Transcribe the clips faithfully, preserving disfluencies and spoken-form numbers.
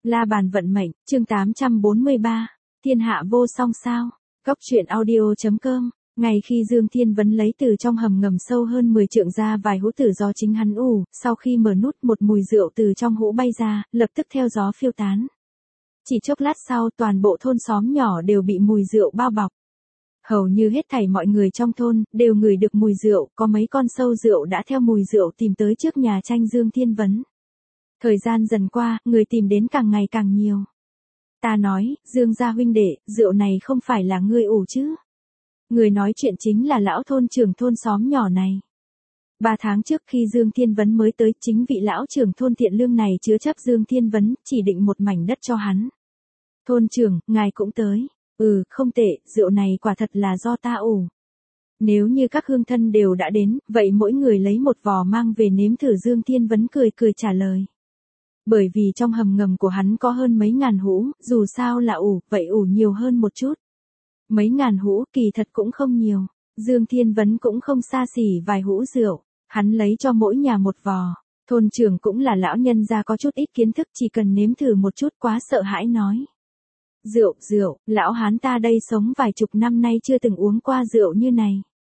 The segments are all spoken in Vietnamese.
La bàn vận mệnh, chương tám trăm bốn mươi ba, thiên hạ vô song sao. Góc truyện audio chấm com. Ngày khi Dương Thiên Vấn lấy từ trong hầm ngầm sâu hơn mười trượng ra vài hũ tử do chính hắn ủ, sau khi mở nút một mùi rượu từ trong hũ bay ra, lập tức theo gió phiêu tán. Chỉ chốc lát sau toàn bộ thôn xóm nhỏ đều bị mùi rượu bao bọc. Hầu như hết thảy mọi người trong thôn, đều ngửi được mùi rượu, có mấy con sâu rượu đã theo mùi rượu tìm tới trước nhà tranh Dương Thiên Vấn. Thời gian dần qua, người tìm đến càng ngày càng nhiều. Ta nói, Dương gia huynh đệ, rượu này không phải là ngươi ủ chứ? Người nói chuyện chính là lão thôn trưởng thôn xóm nhỏ này. Ba tháng trước khi Dương Thiên Vấn mới tới, chính vị lão trưởng thôn Thiện Lương này chứa chấp Dương Thiên Vấn, chỉ định một mảnh đất cho hắn. Thôn trưởng, ngài cũng tới. Ừ, không tệ, rượu này quả thật là do ta ủ. Nếu như các hương thân đều đã đến, vậy mỗi người lấy một vò mang về nếm thử. Dương Thiên Vấn cười cười trả lời. Bởi vì trong hầm ngầm của hắn có hơn mấy ngàn hũ, dù sao là ủ, vậy ủ nhiều hơn một chút. Mấy ngàn hũ kỳ thật cũng không nhiều, Dương Thiên Vấn cũng không xa xỉ vài hũ rượu, hắn lấy cho mỗi nhà một vò. Thôn trưởng cũng là lão nhân gia có chút ít kiến thức, chỉ cần nếm thử một chút quá sợ hãi nói. Rượu, rượu, lão hán ta đây sống vài chục năm nay chưa từng uống qua rượu như này.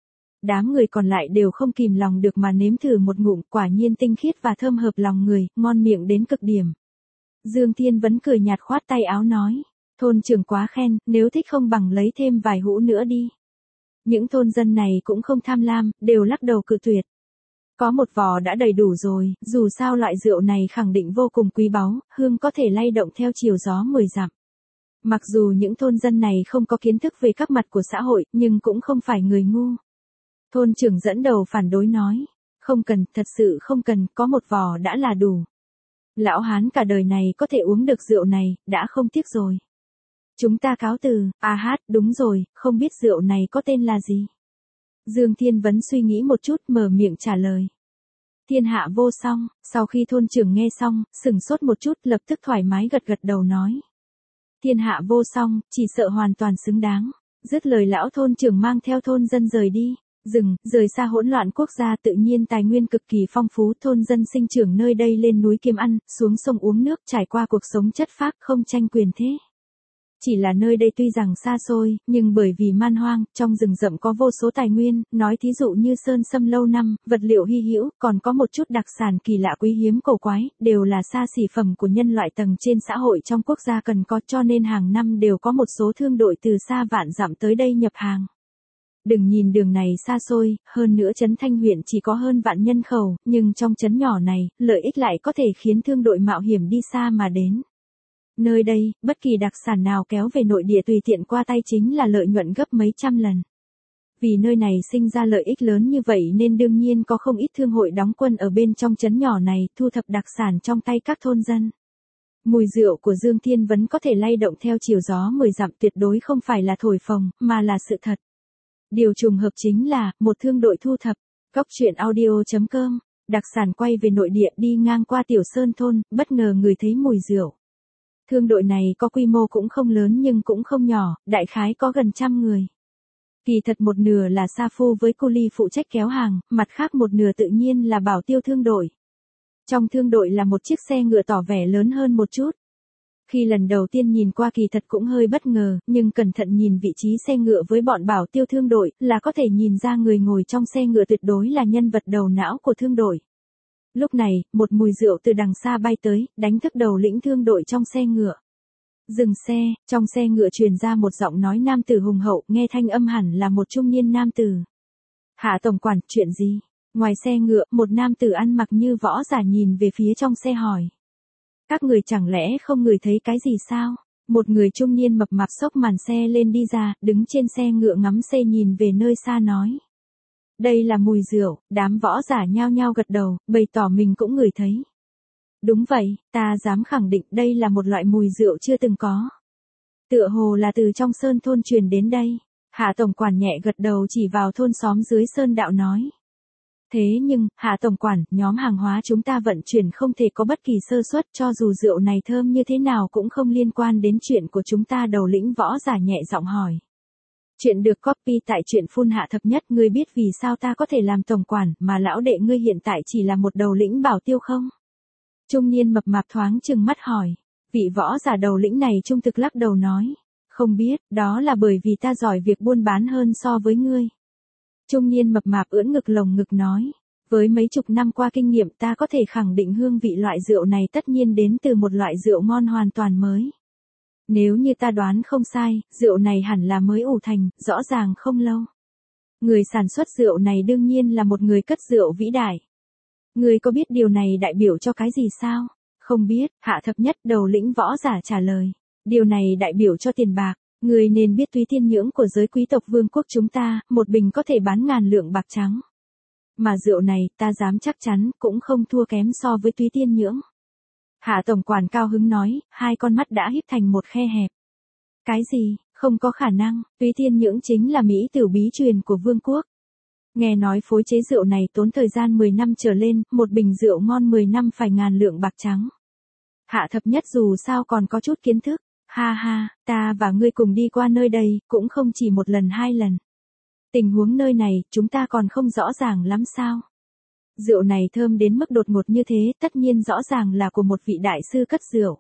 Đám người còn lại đều không kìm lòng được mà nếm thử một ngụm, quả nhiên tinh khiết và thơm hợp lòng người, ngon miệng đến cực điểm. Dương Thiên Vấn cười nhạt khoát tay áo nói, thôn trưởng quá khen, nếu thích không bằng lấy thêm vài hũ nữa đi. Những thôn dân này cũng không tham lam, đều lắc đầu cự tuyệt. Có một vò đã đầy đủ rồi, dù sao loại rượu này khẳng định vô cùng quý báu, hương có thể lay động theo chiều gió mười dặm. Mặc dù những thôn dân này không có kiến thức về các mặt của xã hội, nhưng cũng không phải người ngu. Thôn trưởng dẫn đầu phản đối nói, không cần, thật sự không cần, có một vò đã là đủ. Lão hán cả đời này có thể uống được rượu này, đã không tiếc rồi. Chúng ta cáo từ. À hát, đúng rồi, không biết rượu này có tên là gì? Dương Thiên Vấn suy nghĩ một chút, mở miệng trả lời. Thiên hạ vô song. Sau khi thôn trưởng nghe xong, sừng sốt một chút, lập tức thoải mái gật gật đầu nói. Thiên hạ vô song, chỉ sợ hoàn toàn xứng đáng. Dứt lời lão thôn trưởng mang theo thôn dân rời đi. Rừng, rời xa hỗn loạn quốc gia, tự nhiên tài nguyên cực kỳ phong phú, thôn dân sinh trưởng nơi đây lên núi kiếm ăn, xuống sông uống nước, trải qua cuộc sống chất phác, không tranh quyền thế. Chỉ là nơi đây tuy rằng xa xôi, nhưng bởi vì man hoang, trong rừng rậm có vô số tài nguyên, nói thí dụ như sơn sâm lâu năm, vật liệu hy hữu, còn có một chút đặc sản kỳ lạ quý hiếm cổ quái, đều là xa xỉ phẩm của nhân loại tầng trên xã hội trong quốc gia cần có, cho nên hàng năm đều có một số thương đội từ xa vạn dặm tới đây nhập hàng. Đừng nhìn đường này xa xôi, hơn nữa trấn Thanh huyện chỉ có hơn vạn nhân khẩu, nhưng trong trấn nhỏ này, lợi ích lại có thể khiến thương đội mạo hiểm đi xa mà đến. Nơi đây, bất kỳ đặc sản nào kéo về nội địa tùy tiện qua tay chính là lợi nhuận gấp mấy trăm lần. Vì nơi này sinh ra lợi ích lớn như vậy nên đương nhiên có không ít thương hội đóng quân ở bên trong trấn nhỏ này, thu thập đặc sản trong tay các thôn dân. Mùi rượu của Dương Thiên Vấn có thể lay động theo chiều gió mười dặm, tuyệt đối không phải là thổi phồng, mà là sự thật. Điều trùng hợp chính là, một thương đội thu thập. Góc truyện audio chấm com. Đặc sản quay về nội địa, đi ngang qua Tiểu Sơn thôn, bất ngờ người thấy mùi rượu. Thương đội này có quy mô cũng không lớn nhưng cũng không nhỏ, đại khái có gần trăm người. Kỳ thật một nửa là sa phu với cu ly phụ trách kéo hàng, mặt khác một nửa tự nhiên là bảo tiêu thương đội. Trong thương đội là một chiếc xe ngựa tỏ vẻ lớn hơn một chút. Khi lần đầu tiên nhìn qua kỳ thật cũng hơi bất ngờ, nhưng cẩn thận nhìn vị trí xe ngựa với bọn bảo tiêu thương đội, là có thể nhìn ra người ngồi trong xe ngựa tuyệt đối là nhân vật đầu não của thương đội. Lúc này, một mùi rượu từ đằng xa bay tới, đánh thức đầu lĩnh thương đội trong xe ngựa. Dừng xe, trong xe ngựa truyền ra một giọng nói nam tử hùng hậu, nghe thanh âm hẳn là một trung niên nam tử. Hạ tổng quản, chuyện gì? Ngoài xe ngựa, một nam tử ăn mặc như võ giả nhìn về phía trong xe hỏi. Các người chẳng lẽ không ngửi thấy cái gì sao? Một người trung niên mập mạp xốc màn xe lên đi ra, đứng trên xe ngựa ngắm xe nhìn về nơi xa nói. Đây là mùi rượu. Đám võ giả nhao nhao gật đầu, bày tỏ mình cũng ngửi thấy. Đúng vậy, ta dám khẳng định đây là một loại mùi rượu chưa từng có. Tựa hồ là từ trong sơn thôn truyền đến đây. Hạ tổng quản nhẹ gật đầu chỉ vào thôn xóm dưới sơn đạo nói. Thế nhưng, Hạ tổng quản, nhóm hàng hóa chúng ta vận chuyển không thể có bất kỳ sơ suất, cho dù rượu này thơm như thế nào cũng không liên quan đến chuyện của chúng ta. Đầu lĩnh võ giả nhẹ giọng hỏi. Chuyện được copy tại truyện phun hạ thập nhất. Ngươi biết vì sao ta có thể làm tổng quản, mà lão đệ ngươi hiện tại chỉ là một đầu lĩnh bảo tiêu không? Trung niên mập mạp thoáng chừng mắt hỏi. Vị võ giả đầu lĩnh này trung thực lắc đầu nói. Không biết, đó là bởi vì ta giỏi việc buôn bán hơn so với ngươi. Trung niên mập mạp ưỡn ngực lồng ngực nói. Với mấy chục năm qua kinh nghiệm ta có thể khẳng định hương vị loại rượu này tất nhiên đến từ một loại rượu ngon hoàn toàn mới. Nếu như ta đoán không sai, rượu này hẳn là mới ủ thành, rõ ràng không lâu. Người sản xuất rượu này đương nhiên là một người cất rượu vĩ đại. Người có biết điều này đại biểu cho cái gì sao? Không biết, Hạ Thập Nhất đầu lĩnh võ giả trả lời. Điều này đại biểu cho tiền bạc. Người nên biết túy tiên nhưỡng của giới quý tộc vương quốc chúng ta, một bình có thể bán ngàn lượng bạc trắng. Mà rượu này, ta dám chắc chắn, cũng không thua kém so với túy tiên nhưỡng. Hạ tổng quản cao hứng nói, hai con mắt đã híp thành một khe hẹp. Cái gì, không có khả năng, túy tiên nhưỡng chính là mỹ tử bí truyền của vương quốc. Nghe nói phối chế rượu này tốn thời gian mười năm trở lên, một bình rượu ngon mười năm phải ngàn lượng bạc trắng. Hạ Thập Nhất dù sao còn có chút kiến thức. Ha ha, ta và ngươi cùng đi qua nơi đây, cũng không chỉ một lần hai lần. Tình huống nơi này, chúng ta còn không rõ ràng lắm sao. Rượu này thơm đến mức đột ngột như thế, tất nhiên rõ ràng là của một vị đại sư cất rượu.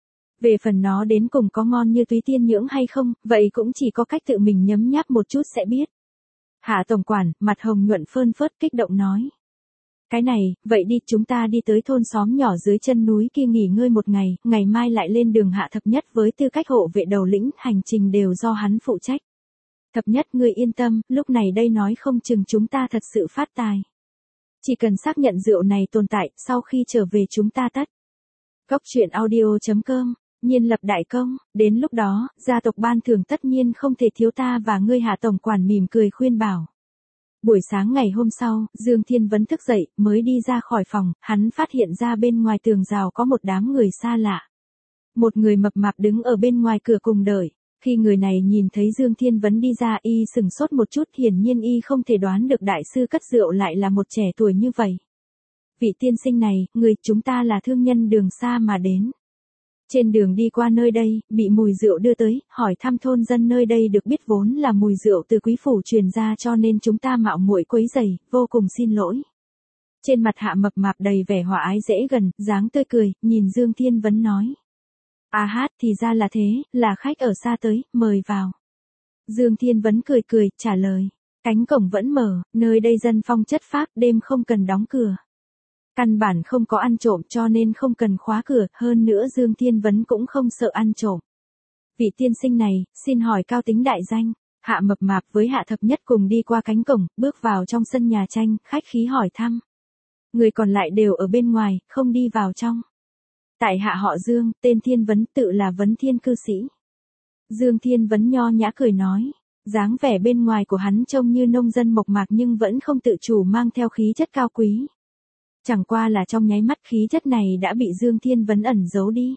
Về phần nó đến cùng có ngon như túy tiên nhưỡng hay không, vậy cũng chỉ có cách tự mình nhấm nháp một chút sẽ biết. Hạ tổng quản, mặt hồng nhuận phơn phớt kích động nói. Cái này, vậy đi, chúng ta đi tới thôn xóm nhỏ dưới chân núi kia nghỉ ngơi một ngày, ngày mai lại lên đường. Hạ Thập Nhất với tư cách hộ vệ đầu lĩnh, hành trình đều do hắn phụ trách. Thập Nhất, ngươi yên tâm, lúc này đây nói không chừng chúng ta thật sự phát tài. Chỉ cần xác nhận rượu này tồn tại, sau khi trở về chúng ta tất. Góc truyện audio chấm com, nhiên lập đại công, đến lúc đó, gia tộc ban thưởng tất nhiên không thể thiếu ta và ngươi. Hạ tổng quản mỉm cười khuyên bảo. Buổi sáng ngày hôm sau, Dương Thiên Vấn thức dậy, mới đi ra khỏi phòng, hắn phát hiện ra bên ngoài tường rào có một đám người xa lạ. Một người mập mạp đứng ở bên ngoài cửa cùng đợi. Khi người này nhìn thấy Dương Thiên Vấn đi ra, y sừng sốt một chút, hiển nhiên y không thể đoán được đại sư cất rượu lại là một trẻ tuổi như vậy. Vị tiên sinh này, người, chúng ta là thương nhân đường xa mà đến. Trên đường đi qua nơi đây, bị mùi rượu đưa tới, hỏi thăm thôn dân nơi đây được biết vốn là mùi rượu từ quý phủ truyền ra cho nên chúng ta mạo muội quấy rầy, vô cùng xin lỗi. Trên mặt Hạ mập mạp đầy vẻ hòa ái dễ gần, dáng tươi cười, nhìn Dương Thiên Vấn nói. À hát, thì ra là thế, là khách ở xa tới, mời vào. Dương Thiên Vấn cười cười, trả lời. Cánh cổng vẫn mở, nơi đây dân phong chất phác, đêm không cần đóng cửa. Căn bản không có ăn trộm cho nên không cần khóa cửa, hơn nữa Dương Thiên Vấn cũng không sợ ăn trộm. Vị tiên sinh này, xin hỏi cao tính đại danh. Hạ mập mạp với Hạ Thập Nhất cùng đi qua cánh cổng, bước vào trong sân nhà tranh, khách khí hỏi thăm. Người còn lại đều ở bên ngoài, không đi vào trong. Tại hạ họ Dương, tên Thiên Vấn, tự là Vấn Thiên cư sĩ. Dương Thiên Vấn nho nhã cười nói. Dáng vẻ bên ngoài của hắn trông như nông dân mộc mạc nhưng vẫn không tự chủ mang theo khí chất cao quý. Chẳng qua là trong nháy mắt khí chất này đã bị Dương Thiên Vấn ẩn giấu đi.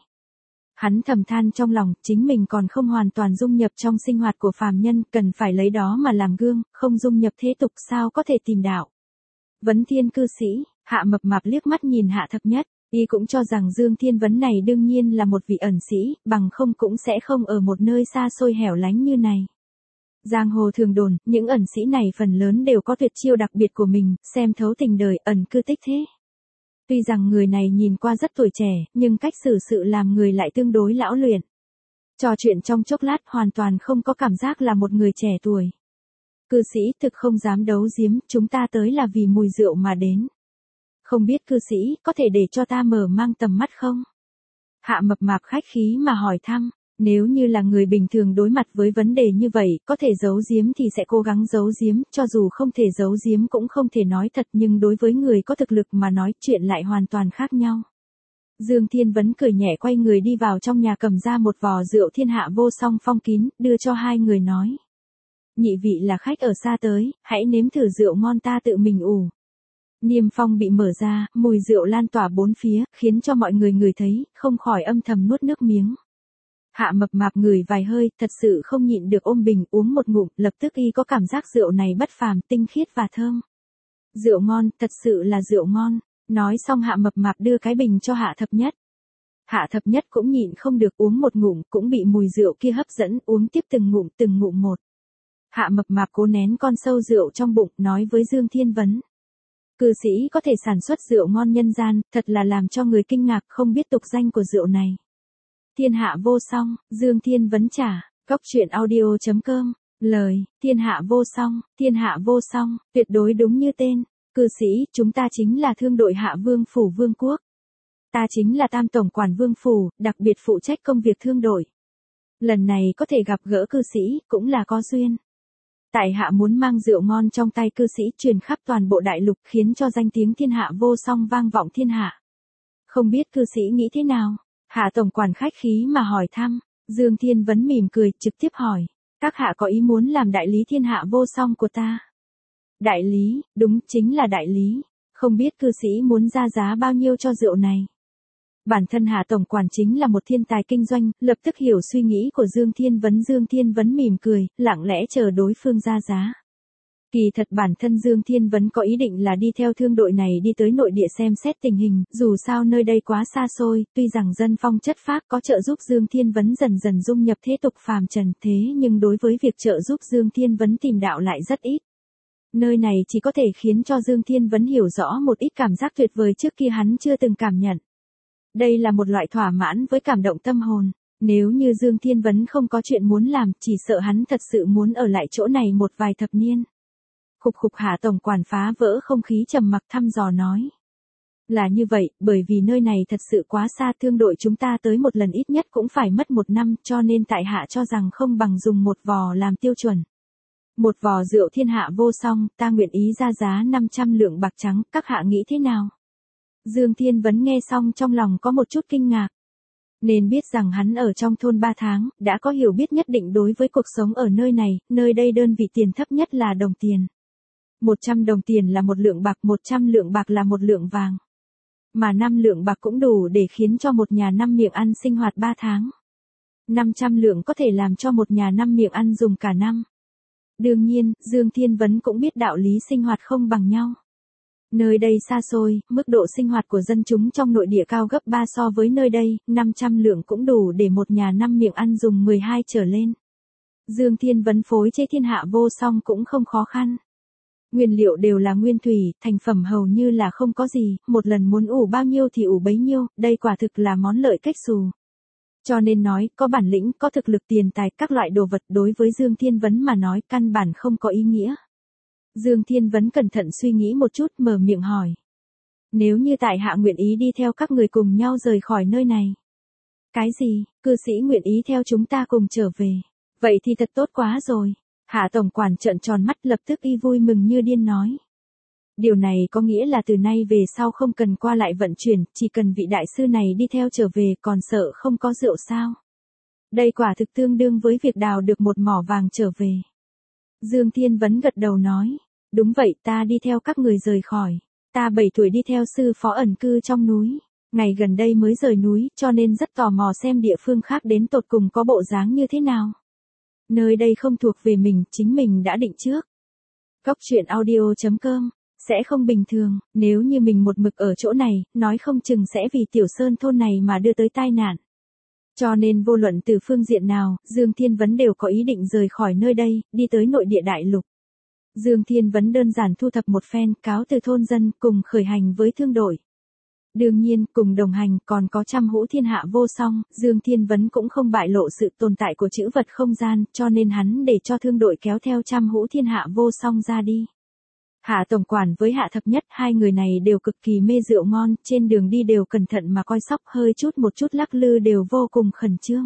Hắn thầm than trong lòng, chính mình còn không hoàn toàn dung nhập trong sinh hoạt của phàm nhân, cần phải lấy đó mà làm gương, không dung nhập thế tục sao có thể tìm đạo. Vấn Thiên cư sĩ, Hạ mập mạp liếc mắt nhìn Hạ Thập Nhất, y cũng cho rằng Dương Thiên Vấn này đương nhiên là một vị ẩn sĩ, bằng không cũng sẽ không ở một nơi xa xôi hẻo lánh như này. Giang hồ thường đồn, những ẩn sĩ này phần lớn đều có tuyệt chiêu đặc biệt của mình, xem thấu tình đời, ẩn cư tích thế. Tuy rằng người này nhìn qua rất tuổi trẻ, nhưng cách xử sự làm người lại tương đối lão luyện. Trò chuyện trong chốc lát hoàn toàn không có cảm giác là một người trẻ tuổi. Cư sĩ thực không dám đấu giếm, chúng ta tới là vì mùi rượu mà đến. Không biết cư sĩ, có thể để cho ta mở mang tầm mắt không? Hạ mập mạp khách khí mà hỏi thăm. Nếu như là người bình thường đối mặt với vấn đề như vậy, có thể giấu giếm thì sẽ cố gắng giấu giếm, cho dù không thể giấu giếm cũng không thể nói thật, nhưng đối với người có thực lực mà nói chuyện lại hoàn toàn khác nhau. Dương Thiên Vấn cười nhẹ quay người đi vào trong nhà cầm ra một vò rượu thiên hạ vô song phong kín, đưa cho hai người nói. Nhị vị là khách ở xa tới, hãy nếm thử rượu ngon ta tự mình ủ. Niêm phong bị mở ra, mùi rượu lan tỏa bốn phía, khiến cho mọi người ngửi thấy, không khỏi âm thầm nuốt nước miếng. Hạ mập mạp ngửi vài hơi, thật sự không nhịn được ôm bình uống một ngụm, lập tức y có cảm giác rượu này bất phàm, tinh khiết và thơm. Rượu ngon, thật sự là rượu ngon. Nói xong Hạ mập mạp đưa cái bình cho Hạ Thập Nhất. Hạ Thập Nhất cũng nhịn không được uống một ngụm, cũng bị mùi rượu kia hấp dẫn, uống tiếp từng ngụm từng ngụm một. Hạ mập mạp cố nén con sâu rượu trong bụng, nói với Dương Thiên Vấn. Cư sĩ có thể sản xuất rượu ngon nhân gian, thật là làm cho người kinh ngạc, không biết tục danh của rượu này. Thiên hạ vô song, Dương Thiên Vấn trả. Cốc truyện audio chấm com. Lời, thiên hạ vô song, thiên hạ vô song, tuyệt đối đúng như tên. Cư sĩ, chúng ta chính là thương đội Hạ Vương Phủ Vương Quốc. Ta chính là tam tổng quản Vương Phủ, đặc biệt phụ trách công việc thương đội. Lần này có thể gặp gỡ cư sĩ, cũng là có duyên. Tại hạ muốn mang rượu ngon trong tay cư sĩ truyền khắp toàn bộ đại lục, khiến cho danh tiếng thiên hạ vô song vang vọng thiên hạ. Không biết cư sĩ nghĩ thế nào? Hạ tổng quản khách khí mà hỏi thăm. Dương Thiên Vấn mỉm cười, trực tiếp hỏi. Các hạ có ý muốn làm đại lý thiên hạ vô song của ta? Đại lý, đúng, chính là đại lý. Không biết cư sĩ muốn ra giá bao nhiêu cho rượu này? Bản thân Hạ tổng quản chính là một thiên tài kinh doanh, lập tức hiểu suy nghĩ của Dương Thiên Vấn. Dương Thiên Vấn mỉm cười, lặng lẽ chờ đối phương ra giá. Kỳ thật bản thân Dương Thiên Vấn có ý định là đi theo thương đội này đi tới nội địa xem xét tình hình, dù sao nơi đây quá xa xôi, tuy rằng dân phong chất phác có trợ giúp Dương Thiên Vấn dần dần dung nhập thế tục phàm trần, thế nhưng đối với việc trợ giúp Dương Thiên Vấn tìm đạo lại rất ít. Nơi này chỉ có thể khiến cho Dương Thiên Vấn hiểu rõ một ít cảm giác tuyệt vời trước kia hắn chưa từng cảm nhận. Đây là một loại thỏa mãn với cảm động tâm hồn. Nếu như Dương Thiên Vấn không có chuyện muốn làm, chỉ sợ hắn thật sự muốn ở lại chỗ này một vài thập niên. Khục khục, Hạ tổng quản phá vỡ không khí trầm mặc thăm dò nói. Là như vậy, bởi vì nơi này thật sự quá xa, thương đội chúng ta tới một lần ít nhất cũng phải mất một năm, cho nên tại hạ cho rằng không bằng dùng một vò làm tiêu chuẩn. Một vò rượu thiên hạ vô song, ta nguyện ý ra giá năm trăm lượng bạc trắng, các hạ nghĩ thế nào? Dương Thiên Vấn nghe xong trong lòng có một chút kinh ngạc. Nên biết rằng hắn ở trong thôn ba tháng, đã có hiểu biết nhất định đối với cuộc sống ở nơi này, nơi đây đơn vị tiền thấp nhất là đồng tiền. một trăm đồng tiền là một lượng bạc, một trăm lượng bạc là một lượng vàng. Mà năm lượng bạc cũng đủ để khiến cho một nhà năm miệng ăn sinh hoạt ba tháng. năm trăm lượng có thể làm cho một nhà năm miệng ăn dùng cả năm. Đương nhiên, Dương Thiên Vấn cũng biết đạo lý sinh hoạt không bằng nhau. Nơi đây xa xôi, mức độ sinh hoạt của dân chúng trong nội địa cao gấp ba so với nơi đây, năm trăm lượng cũng đủ để một nhà năm miệng ăn dùng mười hai trở lên. Dương Thiên Vấn phối chế thiên hạ vô song cũng không khó khăn. Nguyên liệu đều là nguyên thủy, thành phẩm hầu như là không có gì, một lần muốn ủ bao nhiêu thì ủ bấy nhiêu, đây quả thực là món lợi cách xù. Cho nên nói, có bản lĩnh, có thực lực, tiền tài, các loại đồ vật đối với Dương Thiên Vấn mà nói căn bản không có ý nghĩa. Dương Thiên Vấn cẩn thận suy nghĩ một chút, mở miệng hỏi. Nếu như tại hạ nguyện ý đi theo các người cùng nhau rời khỏi nơi này. Cái gì, cư sĩ nguyện ý theo chúng ta cùng trở về. Vậy thì thật tốt quá rồi. Hạ tổng quản trợn tròn mắt, lập tức y vui mừng như điên nói. Điều này có nghĩa là từ nay về sau không cần qua lại vận chuyển, chỉ cần vị đại sư này đi theo trở về, còn sợ không có rượu sao. Đây quả thực tương đương với việc đào được một mỏ vàng trở về. Dương Thiên Vấn gật đầu nói. Đúng vậy, ta đi theo các người rời khỏi. Ta bảy tuổi đi theo sư phó ẩn cư trong núi. Ngày gần đây mới rời núi, cho nên rất tò mò xem địa phương khác đến tột cùng có bộ dáng như thế nào. Nơi đây không thuộc về mình, chính mình đã định trước. Cốc truyện audio chấm com. Sẽ không bình thường, nếu như mình một mực ở chỗ này, nói không chừng sẽ vì tiểu sơn thôn này mà đưa tới tai nạn. Cho nên vô luận từ phương diện nào, Dương Thiên Vấn đều có ý định rời khỏi nơi đây, đi tới nội địa đại lục. Dương Thiên Vấn đơn giản thu thập một phen, cáo từ thôn dân, cùng khởi hành với thương đội. Đương nhiên, cùng đồng hành còn có trăm hũ thiên hạ vô song, Dương Thiên Vấn cũng không bại lộ sự tồn tại của chữ vật không gian, cho nên hắn để cho thương đội kéo theo trăm hũ thiên hạ vô song ra đi. Hạ tổng quản với Hạ thập nhất, hai người này đều cực kỳ mê rượu ngon, trên đường đi đều cẩn thận mà coi sóc, hơi chút một chút lắc lư đều vô cùng khẩn trương.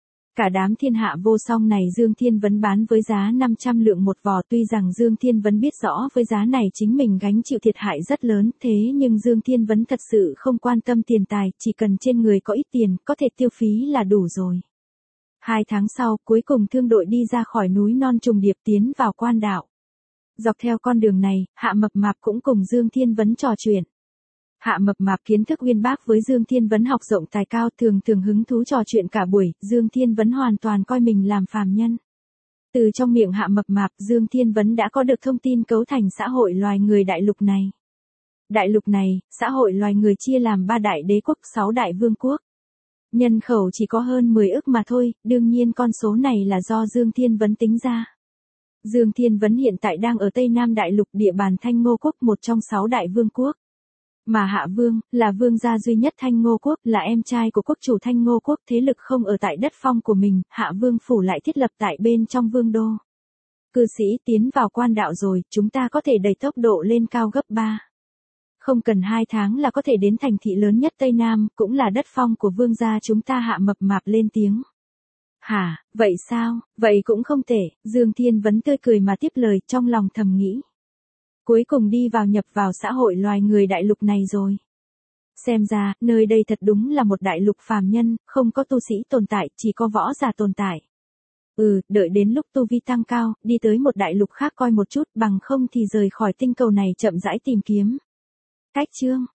Cả đám thiên hạ vô song này Dương Thiên Vấn bán với giá năm trăm lượng một vò, tuy rằng Dương Thiên Vấn biết rõ với giá này chính mình gánh chịu thiệt hại rất lớn, thế nhưng Dương Thiên Vấn thật sự không quan tâm tiền tài, chỉ cần trên người có ít tiền, có thể tiêu phí là đủ rồi. Hai tháng sau, cuối cùng thương đội đi ra khỏi núi non trùng điệp tiến vào quan đạo. Dọc theo con đường này, Hạ Mập Mạp cũng cùng Dương Thiên Vấn trò chuyện. Hạ Mập Mạp kiến thức uyên bác với Dương Thiên Vấn học rộng tài cao, thường thường hứng thú trò chuyện cả buổi, Dương Thiên Vấn hoàn toàn coi mình làm phàm nhân. Từ trong miệng Hạ Mập Mạp, Dương Thiên Vấn đã có được thông tin cấu thành xã hội loài người đại lục này. Đại lục này, xã hội loài người chia làm ba đại đế quốc, sáu đại vương quốc. Nhân khẩu chỉ có hơn mười ức mà thôi, đương nhiên con số này là do Dương Thiên Vấn tính ra. Dương Thiên Vấn hiện tại đang ở Tây Nam Đại Lục, địa bàn Thanh Ngô Quốc, một trong sáu đại vương quốc. Mà Hạ Vương, là vương gia duy nhất Thanh Ngô Quốc, là em trai của quốc chủ Thanh Ngô Quốc, thế lực không ở tại đất phong của mình, Hạ Vương phủ lại thiết lập tại bên trong vương đô. Cư sĩ tiến vào quan đạo rồi, chúng ta có thể đẩy tốc độ lên cao gấp ba. Không cần hai tháng là có thể đến thành thị lớn nhất Tây Nam, cũng là đất phong của vương gia chúng ta. Hạ Mập Mạp lên tiếng. Hả, vậy sao, vậy cũng không tệ, Dương Thiên Vấn tươi cười mà tiếp lời, trong lòng thầm nghĩ. Cuối cùng đi vào nhập vào xã hội loài người đại lục này rồi. Xem ra, nơi đây thật đúng là một đại lục phàm nhân, không có tu sĩ tồn tại, chỉ có võ giả tồn tại. Ừ, đợi đến lúc tu vi tăng cao, đi tới một đại lục khác coi một chút, bằng không thì rời khỏi tinh cầu này chậm rãi tìm kiếm. Cách chương